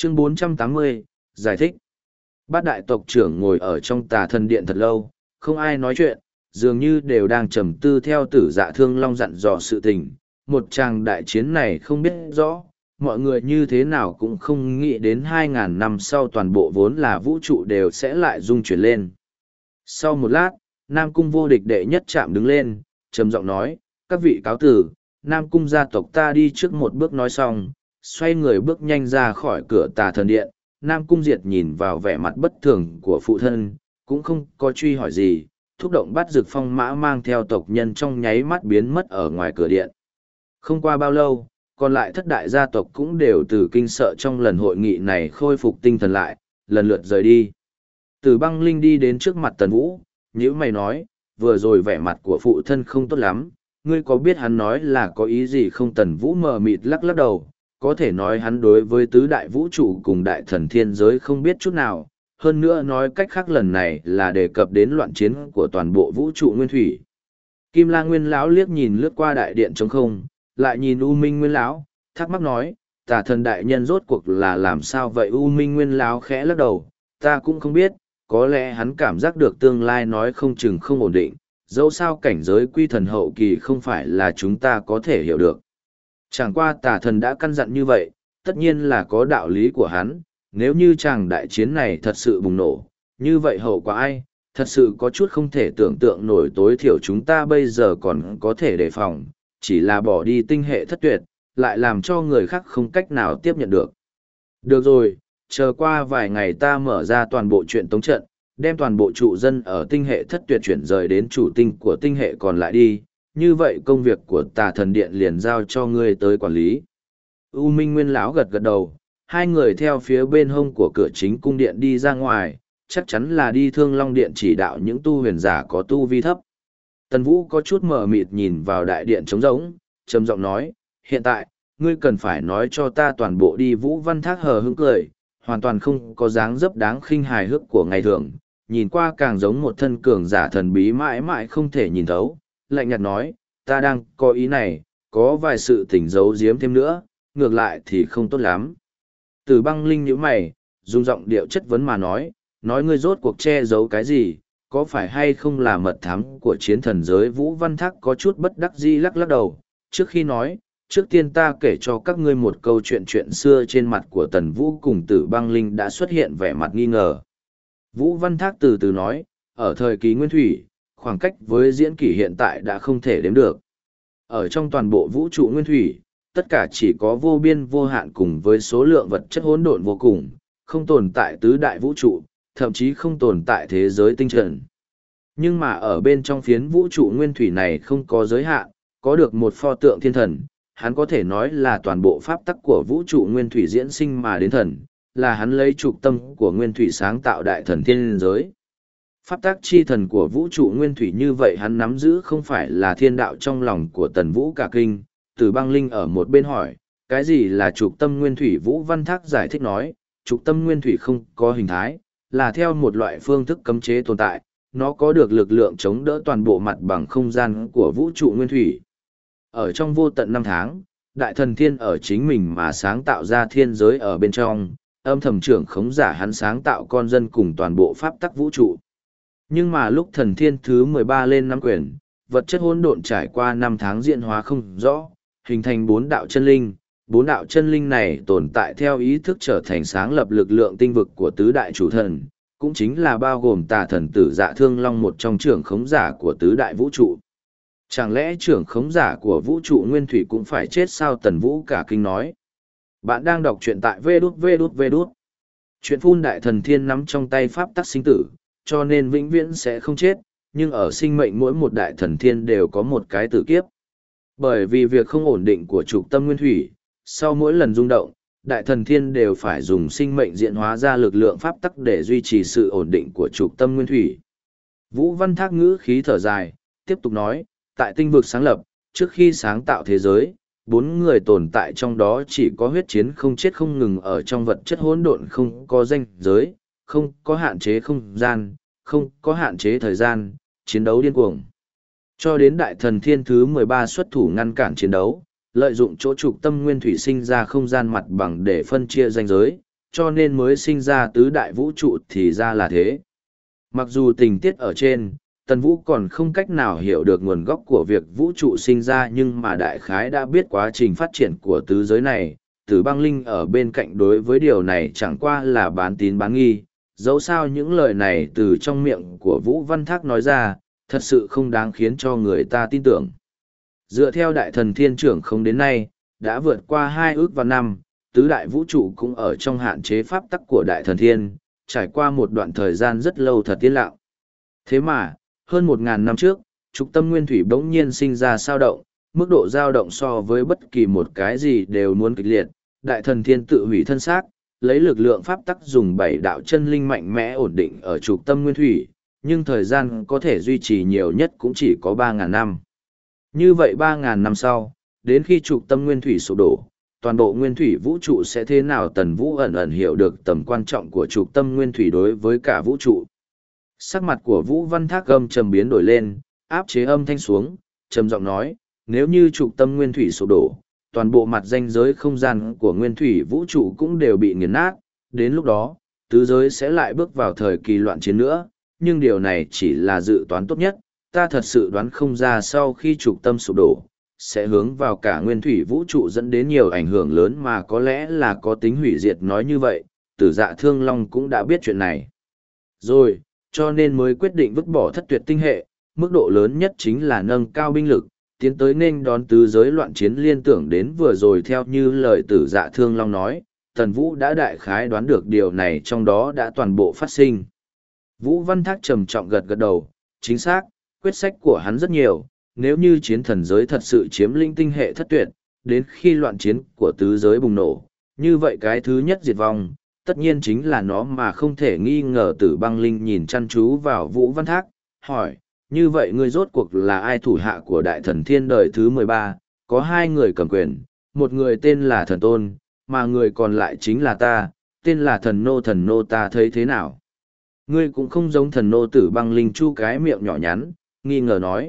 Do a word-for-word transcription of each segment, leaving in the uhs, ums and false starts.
Chương bốn trăm tám mươi, giải thích. Bát đại tộc trưởng ngồi ở trong tà thần điện thật lâu, không ai nói chuyện, dường như đều đang trầm tư theo tử dạ thương long dặn dò sự tình. Một tràng đại chiến này không biết rõ, mọi người như thế nào cũng không nghĩ đến hai ngàn năm sau toàn bộ vốn là vũ trụ đều sẽ lại rung chuyển lên. Sau một lát, Nam Cung vô địch đệ nhất chạm đứng lên, trầm giọng nói, các vị cáo tử, Nam Cung gia tộc ta đi trước một bước nói xong, xoay người bước nhanh ra khỏi cửa tà thần điện. Nam Cung Diệt nhìn vào vẻ mặt bất thường của phụ thân, cũng không có truy hỏi gì, thúc động bắt rực phong mã mang theo tộc nhân trong nháy mắt biến mất ở ngoài cửa điện. Không qua bao lâu, còn lại thất đại gia tộc cũng đều từ kinh sợ trong lần hội nghị này khôi phục tinh thần lại, lần lượt rời đi. Từ băng linh đi đến trước mặt Tần Vũ, nhữ mày nói, vừa rồi vẻ mặt của phụ thân không tốt lắm, ngươi có biết hắn nói là có ý gì không? Tần Vũ mờ mịt lắc lắc đầu, có thể nói hắn đối với tứ đại vũ trụ cùng đại thần thiên giới không biết chút nào, hơn nữa nói cách khác lần này là đề cập đến loạn chiến của toàn bộ vũ trụ nguyên thủy. Kim La Nguyên lão liếc nhìn lướt qua đại điện trống không, lại nhìn U Minh Nguyên lão, thắc mắc nói, tà thần đại nhân rốt cuộc là làm sao vậy? U Minh Nguyên lão khẽ lắc đầu, ta cũng không biết, có lẽ hắn cảm giác được tương lai nói không chừng không ổn định, dẫu sao cảnh giới quy thần hậu kỳ không phải là chúng ta có thể hiểu được. Chẳng qua tà thần đã căn dặn như vậy, tất nhiên là có đạo lý của hắn, nếu như chàng đại chiến này thật sự bùng nổ, như vậy hậu quả ai, thật sự có chút không thể tưởng tượng nổi. Tối thiểu chúng ta bây giờ còn có thể đề phòng, chỉ là bỏ đi tinh hệ thất tuyệt, lại làm cho người khác không cách nào tiếp nhận được. Được rồi, chờ qua vài ngày ta mở ra toàn bộ chuyện tống trận, đem toàn bộ trụ dân ở tinh hệ thất tuyệt chuyển rời đến chủ tinh của tinh hệ còn lại đi, như vậy công việc của tà thần điện liền giao cho ngươi tới quản lý. U Minh Nguyên lão gật gật đầu, hai người theo phía bên hông của cửa chính cung điện đi ra ngoài, chắc chắn là đi Thương Long Điện chỉ đạo những tu huyền giả có tu vi thấp. Tần Vũ có chút mờ mịt nhìn vào đại điện trống rỗng, trầm giọng nói, hiện tại, ngươi cần phải nói cho ta toàn bộ đi. Vũ Văn Thác hờ hững cười, hoàn toàn không có dáng dấp đáng khinh hài hước của ngày thường, nhìn qua càng giống một thân cường giả thần bí mãi mãi không thể nhìn thấu, lạnh nhạt nói, ta đang có ý này, có vài sự tình giấu giếm thêm nữa, ngược lại thì không tốt lắm. Từ băng linh nhíu mày, dùng giọng điệu chất vấn mà nói, nói ngươi rốt cuộc che giấu cái gì, có phải hay không là mật thám của chiến thần giới? Vũ Văn Thác có chút bất đắc dĩ lắc lắc đầu, trước khi nói, trước tiên ta kể cho các ngươi một câu chuyện chuyện xưa. Trên mặt của Tần Vũ cùng Tử băng linh đã xuất hiện vẻ mặt nghi ngờ. Vũ Văn Thác từ từ nói, ở thời kỳ nguyên thủy, khoảng cách với diễn kỷ hiện tại đã không thể đếm được. Ở trong toàn bộ vũ trụ nguyên thủy, tất cả chỉ có vô biên vô hạn cùng với số lượng vật chất hỗn độn vô cùng, không tồn tại tứ đại vũ trụ, thậm chí không tồn tại thế giới tinh trần. Nhưng mà ở bên trong phiến vũ trụ nguyên thủy này không có giới hạn, có được một pho tượng thiên thần, hắn có thể nói là toàn bộ pháp tắc của vũ trụ nguyên thủy diễn sinh mà đến thần, là hắn lấy trục tâm của nguyên thủy sáng tạo đại thần thiên giới. Pháp tắc chi thần của vũ trụ nguyên thủy như vậy hắn nắm giữ không phải là thiên đạo. Trong lòng của Tần Vũ cả kinh, Từ băng linh ở một bên hỏi, cái gì là trục tâm nguyên thủy? Vũ Văn Thác giải thích nói, trục tâm nguyên thủy không có hình thái, là theo một loại phương thức cấm chế tồn tại, nó có được lực lượng chống đỡ toàn bộ mặt bằng không gian của vũ trụ nguyên thủy. Ở trong vô tận năm tháng, đại thần thiên ở chính mình mà sáng tạo ra thiên giới ở bên trong, âm thầm trưởng khống giả hắn sáng tạo con dân cùng toàn bộ pháp tắc vũ trụ. Nhưng mà lúc thần thiên thứ mười ba lên nắm quyền, vật chất hỗn độn trải qua năm tháng diễn hóa không rõ, hình thành bốn đạo chân linh. Bốn đạo chân linh này tồn tại theo ý thức trở thành sáng lập lực lượng tinh vực của tứ đại chủ thần, cũng chính là bao gồm tà thần Tử Dạ Thương Long, một trong trưởng khống giả của tứ đại vũ trụ. Chẳng lẽ trưởng khống giả của vũ trụ nguyên thủy cũng phải chết sao? Tần Vũ cả kinh nói. Bạn đang đọc truyện tại vê đút vê đút vê đút. Chuyện phun đại thần thiên nắm trong tay pháp tắc sinh tử, cho nên vĩnh viễn sẽ không chết, nhưng ở sinh mệnh mỗi một đại thần thiên đều có một cái tử kiếp. Bởi vì việc không ổn định của trục tâm nguyên thủy, sau mỗi lần rung động, đại thần thiên đều phải dùng sinh mệnh diễn hóa ra lực lượng pháp tắc để duy trì sự ổn định của trục tâm nguyên thủy. Vũ Văn Thác ngữ khí thở dài, tiếp tục nói, tại tinh vực sáng lập, trước khi sáng tạo thế giới, bốn người tồn tại trong đó chỉ có huyết chiến không chết không ngừng ở trong vật chất hỗn độn, không có ranh giới, không có hạn chế không gian, không có hạn chế thời gian, chiến đấu điên cuồng. Cho đến đại thần thiên thứ mười ba xuất thủ ngăn cản chiến đấu, lợi dụng chỗ trục tâm nguyên thủy sinh ra không gian mặt bằng để phân chia ranh giới, cho nên mới sinh ra tứ đại vũ trụ thì ra là thế. Mặc dù tình tiết ở trên, Tần Vũ còn không cách nào hiểu được nguồn gốc của việc vũ trụ sinh ra, nhưng mà đại khái đã biết quá trình phát triển của tứ giới này. Tử Băng Linh ở bên cạnh đối với điều này chẳng qua là bán tín bán nghi, dẫu sao những lời này từ trong miệng của Vũ Văn Thác nói ra, thật sự không đáng khiến cho người ta tin tưởng. Dựa theo đại thần thiên trưởng không đến nay, đã vượt qua hai ước và năm, tứ đại vũ trụ cũng ở trong hạn chế pháp tắc của đại thần thiên, trải qua một đoạn thời gian rất lâu thật yên lặng. Thế mà, hơn một ngàn năm trước, trục tâm nguyên thủy bỗng nhiên sinh ra sao động, mức độ dao động so với bất kỳ một cái gì đều muốn kịch liệt, đại thần thiên tự hủy thân xác, lấy lực lượng pháp tắc dùng bảy đạo chân linh mạnh mẽ ổn định ở trục tâm nguyên thủy, nhưng thời gian có thể duy trì nhiều nhất cũng chỉ có ba ngàn năm. Như vậy ba ngàn năm sau, đến khi trục tâm nguyên thủy sụp đổ, toàn bộ nguyên thủy vũ trụ sẽ thế nào? Tần Vũ ẩn ẩn hiểu được tầm quan trọng của trục tâm nguyên thủy đối với cả vũ trụ. Sắc mặt của Vũ Văn Thác âm trầm biến đổi lên, áp chế âm thanh xuống, trầm giọng nói, nếu như trục tâm nguyên thủy sụp đổ, toàn bộ mặt ranh giới không gian của nguyên thủy vũ trụ cũng đều bị nghiền nát, đến lúc đó, tứ giới sẽ lại bước vào thời kỳ loạn chiến nữa, nhưng điều này chỉ là dự toán tốt nhất, ta thật sự đoán không ra sau khi trục tâm sụp đổ, sẽ hướng vào cả nguyên thủy vũ trụ dẫn đến nhiều ảnh hưởng lớn mà có lẽ là có tính hủy diệt. Nói như vậy, Tử Dạ Thương Long cũng đã biết chuyện này rồi, cho nên mới quyết định vứt bỏ thất tuyệt tinh hệ, mức độ lớn nhất chính là nâng cao binh lực, tiến tới nên đón tứ giới loạn chiến. Liên tưởng đến vừa rồi theo như lời Tử Dạ Thương Long nói, Tần Vũ đã đại khái đoán được điều này trong đó đã toàn bộ phát sinh. Vũ Văn Thác trầm trọng gật gật đầu, chính xác, quyết sách của hắn rất nhiều, nếu như chiến thần giới thật sự chiếm lĩnh tinh hệ thất tuyệt, đến khi loạn chiến của tứ giới bùng nổ, như vậy cái thứ nhất diệt vong, tất nhiên chính là nó mà không thể nghi ngờ. Tử Băng Linh nhìn chăm chú vào Vũ Văn Thác, hỏi, như vậy ngươi rốt cuộc là ai? Thủ hạ của đại thần thiên đời thứ mười ba, có hai người cầm quyền, một người tên là Thần Tôn, mà người còn lại chính là ta, tên là Thần Nô. Thần Nô ta thấy thế nào? Ngươi cũng không giống Thần Nô. Tử Băng Linh chu cái miệng nhỏ nhắn, nghi ngờ nói.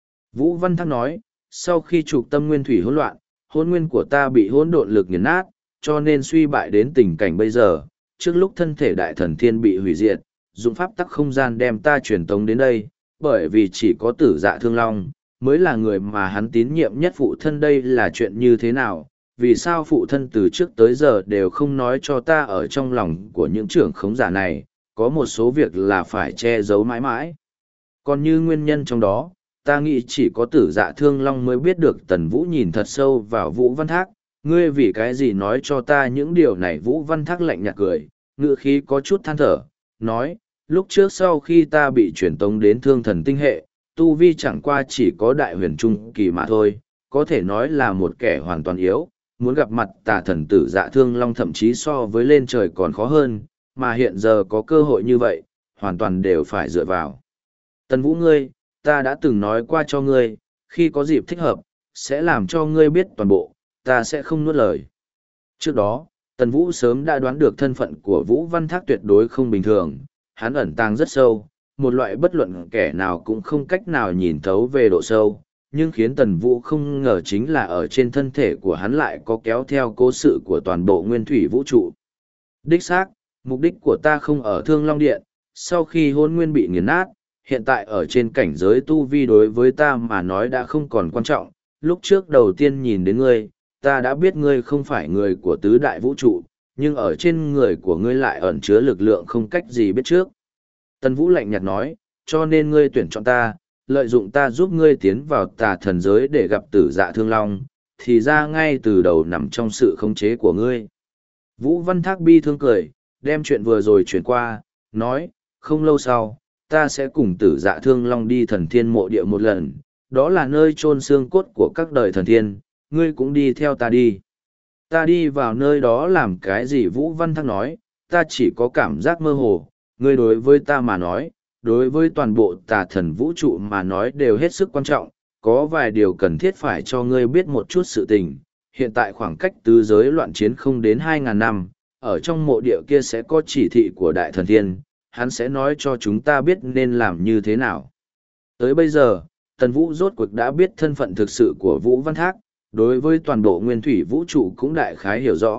Vũ Văn Thác nói, sau khi trục tâm nguyên thủy hỗn loạn, hỗn nguyên của ta bị hỗn độn lực nghiền nát, cho nên suy bại đến tình cảnh bây giờ. Trước lúc thân thể đại thần thiên bị hủy diệt, dùng pháp tắc không gian đem ta truyền tống đến đây, bởi vì chỉ có Tử Dạ Thương Long mới là người mà hắn tín nhiệm nhất. Phụ thân, đây là chuyện như thế nào? Vì sao phụ thân từ trước tới giờ đều không nói cho ta? Ở trong lòng của những trưởng khống giả này, có một số việc là phải che giấu mãi mãi. Còn như nguyên nhân trong đó, ta nghĩ chỉ có Tử Dạ Thương Long mới biết được. Tần Vũ nhìn thật sâu vào Vũ Văn Thác, ngươi vì cái gì nói cho ta những điều này? Vũ Văn Thác lạnh nhạt cười, ngữ khí có chút than thở, nói, lúc trước sau khi ta bị truyền tống đến Thương Thần tinh hệ, tu vi chẳng qua chỉ có đại huyền trung kỳ mà thôi, có thể nói là một kẻ hoàn toàn yếu, muốn gặp mặt tà thần Tử Dạ Thương Long thậm chí so với lên trời còn khó hơn, mà hiện giờ có cơ hội như vậy, hoàn toàn đều phải dựa vào Tần Vũ ngươi. Ta đã từng nói qua cho ngươi, khi có dịp thích hợp, sẽ làm cho ngươi biết toàn bộ, ta sẽ không nuốt lời. Trước đó, Tần Vũ sớm đã đoán được thân phận của Vũ Văn Thác tuyệt đối không bình thường, hắn ẩn tàng rất sâu, một loại bất luận kẻ nào cũng không cách nào nhìn thấu về độ sâu, nhưng khiến Tần Vũ không ngờ chính là ở trên thân thể của hắn lại có kéo theo cố sự của toàn bộ nguyên thủy vũ trụ. Đích xác, mục đích của ta không ở Thương Long Điện, sau khi hôn nguyên bị nghiền nát, hiện tại ở trên cảnh giới tu vi đối với ta mà nói đã không còn quan trọng. Lúc trước đầu tiên nhìn đến ngươi, ta đã biết ngươi không phải người của tứ đại vũ trụ, nhưng ở trên người của ngươi lại ẩn chứa lực lượng không cách gì biết trước. Tần Vũ lạnh nhạt nói, cho nên ngươi tuyển chọn ta, lợi dụng ta giúp ngươi tiến vào tà thần giới để gặp Tử Dạ Thương Long, thì ra ngay từ đầu nằm trong sự khống chế của ngươi. Vũ Văn Thác bi thương cười, đem chuyện vừa rồi chuyển qua, nói, không lâu sau, ta sẽ cùng Tử Dạ Thương Long đi thần thiên mộ địa một lần, đó là nơi chôn xương cốt của các đời thần thiên, ngươi cũng đi theo ta đi. Ta đi vào nơi đó làm cái gì? Vũ Văn Thác nói, ta chỉ có cảm giác mơ hồ, ngươi đối với ta mà nói, đối với toàn bộ tà thần vũ trụ mà nói đều hết sức quan trọng, có vài điều cần thiết phải cho ngươi biết một chút sự tình. Hiện tại khoảng cách tứ giới loạn chiến không đến hai ngàn năm, ở trong mộ địa kia sẽ có chỉ thị của đại thần thiên, hắn sẽ nói cho chúng ta biết nên làm như thế nào. Tới bây giờ, Tần Vũ rốt cuộc đã biết thân phận thực sự của Vũ Văn Thác, đối với toàn bộ nguyên thủy vũ trụ cũng đại khái hiểu rõ,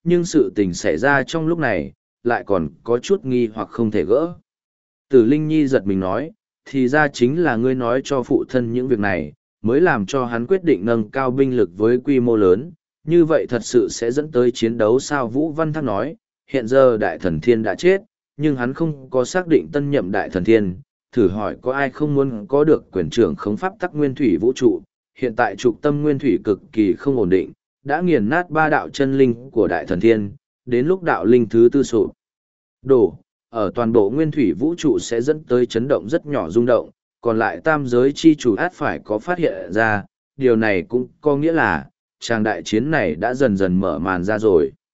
nhưng sự tình xảy ra trong lúc này, lại còn có chút nghi hoặc không thể gỡ. Tử Linh Nhi giật mình nói, thì ra chính là ngươi nói cho phụ thân những việc này, mới làm cho hắn quyết định nâng cao binh lực với quy mô lớn, như vậy thật sự sẽ dẫn tới chiến đấu sao? Vũ Văn Thác nói, hiện giờ đại thần thiên đã chết, nhưng hắn không có xác định tân nhậm đại thần thiên, thử hỏi có ai không muốn có được quyền trưởng khống pháp tắc nguyên thủy vũ trụ, hiện tại trục tâm nguyên thủy cực kỳ không ổn định, đã nghiền nát ba đạo chân linh của đại thần thiên, đến lúc đạo linh thứ tư sụp đổ, ở toàn bộ nguyên thủy vũ trụ sẽ dẫn tới chấn động rất nhỏ rung động, còn lại tam giới chi chủ át phải có phát hiện ra, điều này cũng có nghĩa là, tràng đại chiến này đã dần dần mở màn ra rồi.